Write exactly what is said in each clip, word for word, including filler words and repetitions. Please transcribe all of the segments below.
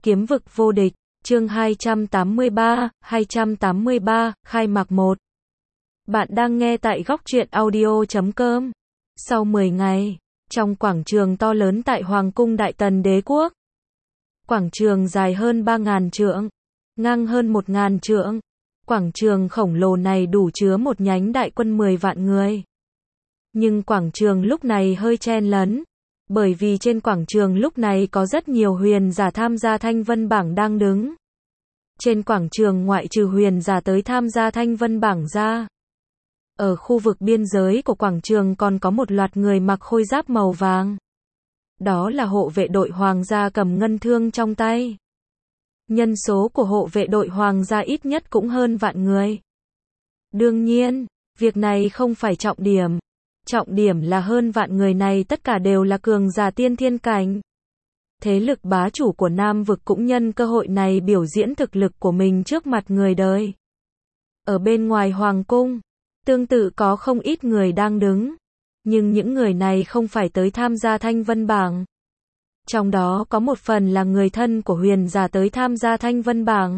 Kiếm vực vô địch, chương hai trăm tám mươi ba, hai trăm tám mươi ba, khai mạc một. Bạn đang nghe tại góc truyện audio chấm com. Sau mười ngày, trong quảng trường to lớn tại Hoàng cung Đại Tần Đế Quốc. Quảng trường dài hơn ba nghìn trượng, ngang hơn một nghìn trượng. Quảng trường khổng lồ này đủ chứa một nhánh đại quân mười vạn người. Nhưng quảng trường lúc này hơi chen lấn. Bởi vì trên quảng trường lúc này có rất nhiều huyền giả tham gia thanh vân bảng đang đứng. Trên quảng trường ngoại trừ huyền giả tới tham gia thanh vân bảng ra. Ở khu vực biên giới của quảng trường còn có một loạt người mặc khôi giáp màu vàng. Đó là hộ vệ đội hoàng gia cầm ngân thương trong tay. Nhân số của hộ vệ đội hoàng gia ít nhất cũng hơn vạn người. Đương nhiên, việc này không phải trọng điểm. Trọng điểm là hơn vạn người này tất cả đều là cường giả tiên thiên cảnh. Thế lực bá chủ của Nam vực cũng nhân cơ hội này biểu diễn thực lực của mình trước mặt người đời. Ở bên ngoài hoàng cung, tương tự có không ít người đang đứng. Nhưng những người này không phải tới tham gia thanh vân bảng. Trong đó có một phần là người thân của huyền giả tới tham gia thanh vân bảng.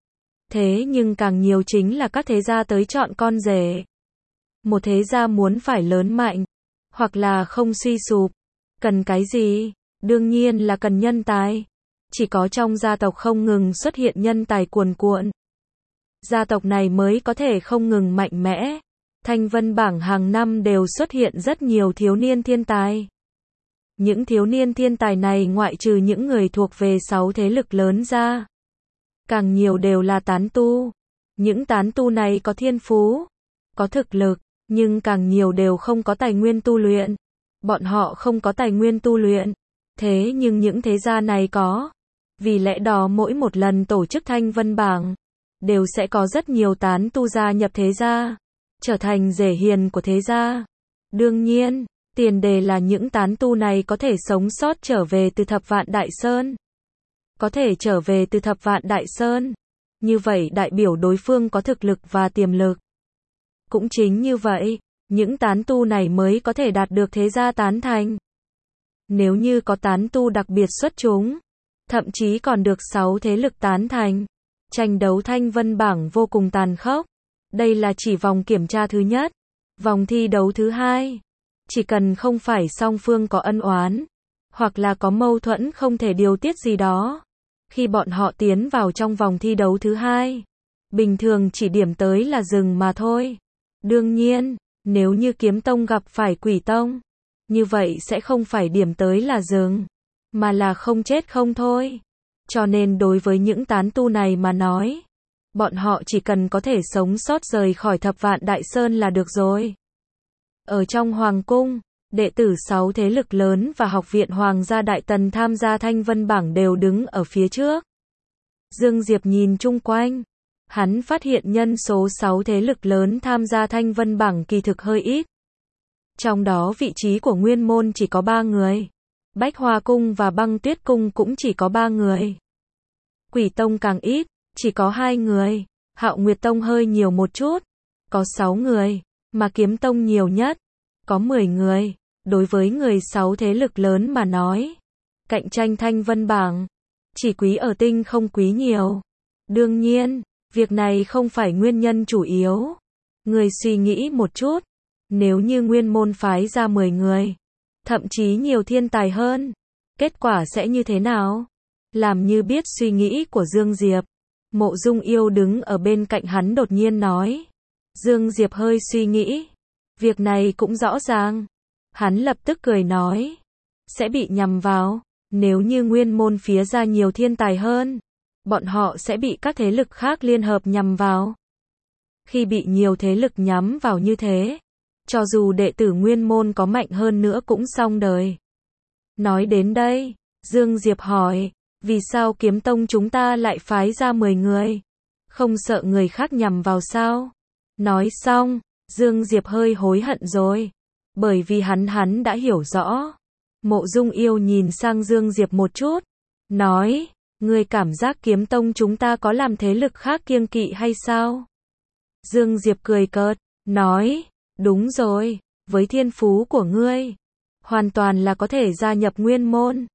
Thế nhưng càng nhiều chính là các thế gia tới chọn con rể. Một thế gia muốn phải lớn mạnh, hoặc là không suy sụp. Cần cái gì? Đương nhiên là cần nhân tài. Chỉ có trong gia tộc không ngừng xuất hiện nhân tài cuồn cuộn. Gia tộc này mới có thể không ngừng mạnh mẽ. Thanh vân bảng hàng năm đều xuất hiện rất nhiều thiếu niên thiên tài. Những thiếu niên thiên tài này ngoại trừ những người thuộc về sáu thế lực lớn ra. Càng nhiều đều là tán tu. Những tán tu này có thiên phú, có thực lực. Nhưng càng nhiều đều không có tài nguyên tu luyện. Bọn họ không có tài nguyên tu luyện. Thế nhưng những thế gia này có. Vì lẽ đó mỗi một lần tổ chức thanh vân bảng, đều sẽ có rất nhiều tán tu gia nhập thế gia, trở thành rể hiền của thế gia. Đương nhiên, tiền đề là những tán tu này có thể sống sót trở về từ thập vạn đại sơn. Có thể trở về từ thập vạn đại sơn. Như vậy đại biểu đối phương có thực lực và tiềm lực. Cũng chính như vậy, những tán tu này mới có thể đạt được thế gia tán thành. Nếu như có tán tu đặc biệt xuất chúng, thậm chí còn được sáu thế lực tán thành, tranh đấu thanh vân bảng vô cùng tàn khốc. Đây là chỉ vòng kiểm tra thứ nhất. Vòng thi đấu thứ hai, chỉ cần không phải song phương có ân oán, hoặc là có mâu thuẫn không thể điều tiết gì đó. Khi bọn họ tiến vào trong vòng thi đấu thứ hai, bình thường chỉ điểm tới là dừng mà thôi. Đương nhiên, nếu như kiếm tông gặp phải quỷ tông, như vậy sẽ không phải điểm tới là dừng, mà là không chết không thôi. Cho nên đối với những tán tu này mà nói, bọn họ chỉ cần có thể sống sót rời khỏi thập vạn đại sơn là được rồi. Ở trong hoàng cung, đệ tử sáu thế lực lớn và học viện Hoàng gia Đại Tần tham gia thanh vân bảng đều đứng ở phía trước. Dương Diệp nhìn chung quanh. Hắn phát hiện nhân số sáu thế lực lớn tham gia thanh vân bảng kỳ thực hơi ít. Trong đó vị trí của Nguyên môn chỉ có ba người. Bách Hoa cung và Băng Tuyết cung cũng chỉ có ba người. Quỷ tông càng ít, chỉ có hai người. Hạo Nguyệt tông hơi nhiều một chút, có sáu người. Mà Kiếm tông nhiều nhất, có mười người. Đối với người sáu thế lực lớn mà nói, cạnh tranh thanh vân bảng, chỉ quý ở tinh không quý nhiều. Đương nhiên, việc này không phải nguyên nhân chủ yếu. Người suy nghĩ một chút, nếu như nguyên môn phái ra mười người, thậm chí nhiều thiên tài hơn, kết quả sẽ như thế nào? Làm như biết suy nghĩ của Dương Diệp, Mộ Dung Yêu đứng ở bên cạnh hắn đột nhiên nói. Dương Diệp hơi suy nghĩ, việc này cũng rõ ràng. Hắn lập tức cười nói, sẽ bị nhằm vào. Nếu như nguyên môn phía ra nhiều thiên tài hơn, bọn họ sẽ bị các thế lực khác liên hợp nhằm vào. Khi bị nhiều thế lực nhắm vào như thế, cho dù đệ tử nguyên môn có mạnh hơn nữa cũng xong đời. Nói đến đây, Dương Diệp hỏi, vì sao Kiếm tông chúng ta lại phái ra mười người? Không sợ người khác nhằm vào sao? Nói xong, Dương Diệp hơi hối hận rồi. Bởi vì hắn hắn đã hiểu rõ. Mộ Dung Yêu nhìn sang Dương Diệp một chút, nói, ngươi cảm giác Kiếm tông chúng ta có làm thế lực khác kiêng kỵ hay sao? Dương Diệp cười cợt, nói, đúng rồi, với thiên phú của ngươi, hoàn toàn là có thể gia nhập nguyên môn.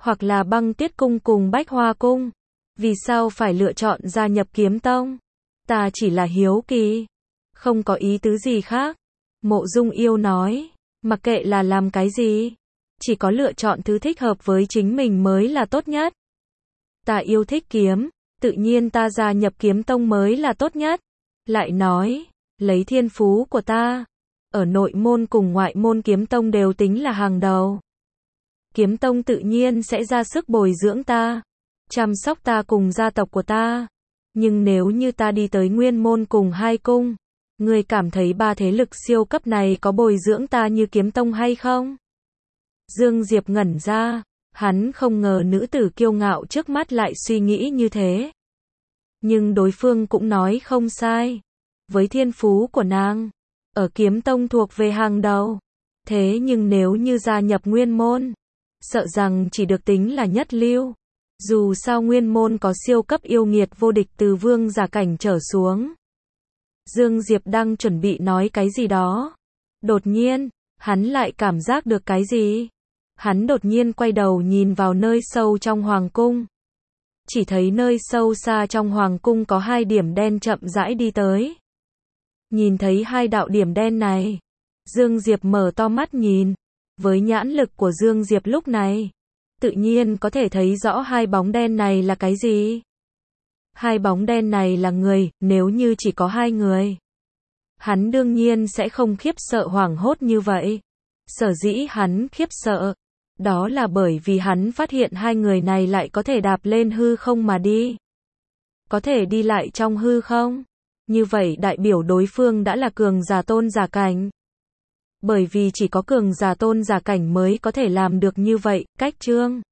hoặc là Băng Tiết Cung cùng Bách Hoa Cung? Vì sao phải lựa chọn gia nhập Kiếm Tông? Ta chỉ là hiếu kỳ. Không có ý tứ gì khác. Mộ Dung Yêu nói. Mặc kệ là làm cái gì. Chỉ có lựa chọn thứ thích hợp với chính mình mới là tốt nhất. Ta yêu thích kiếm. Tự nhiên ta gia nhập Kiếm Tông mới là tốt nhất. Lại nói. Lấy thiên phú của ta. Ở nội môn cùng ngoại môn Kiếm Tông đều tính là hàng đầu. Kiếm Tông tự nhiên sẽ ra sức bồi dưỡng ta. Chăm sóc ta cùng gia tộc của ta. Nhưng nếu như ta đi tới nguyên môn cùng hai cung, ngươi cảm thấy ba thế lực siêu cấp này có bồi dưỡng ta như Kiếm Tông hay không? Dương Diệp ngẩn ra, hắn không ngờ nữ tử kiêu ngạo trước mắt lại suy nghĩ như thế. Nhưng đối phương cũng nói không sai. Với thiên phú của nàng, ở Kiếm Tông thuộc về hàng đầu. Thế nhưng nếu như gia nhập nguyên môn, sợ rằng chỉ được tính là nhất lưu. Dù sao nguyên môn có siêu cấp yêu nghiệt vô địch từ vương giả cảnh trở xuống. Dương Diệp đang chuẩn bị nói cái gì đó. Đột nhiên, hắn lại cảm giác được cái gì. Hắn đột nhiên quay đầu nhìn vào nơi sâu trong hoàng cung. Chỉ thấy nơi sâu xa trong hoàng cung có hai điểm đen chậm rãi đi tới. Nhìn thấy hai đạo điểm đen này, Dương Diệp mở to mắt nhìn. Với nhãn lực của Dương Diệp lúc này, tự nhiên có thể thấy rõ hai bóng đen này là cái gì. Hai bóng đen này là người, nếu như chỉ có hai người, hắn đương nhiên sẽ không khiếp sợ hoảng hốt như vậy. Sở dĩ hắn khiếp sợ, đó là bởi vì hắn phát hiện hai người này lại có thể đạp lên hư không mà đi. Có thể đi lại trong hư không? Như vậy đại biểu đối phương đã là cường giả tôn giả cảnh. Bởi vì chỉ có cường giả tôn giả cảnh mới có thể làm được như vậy, cách chương.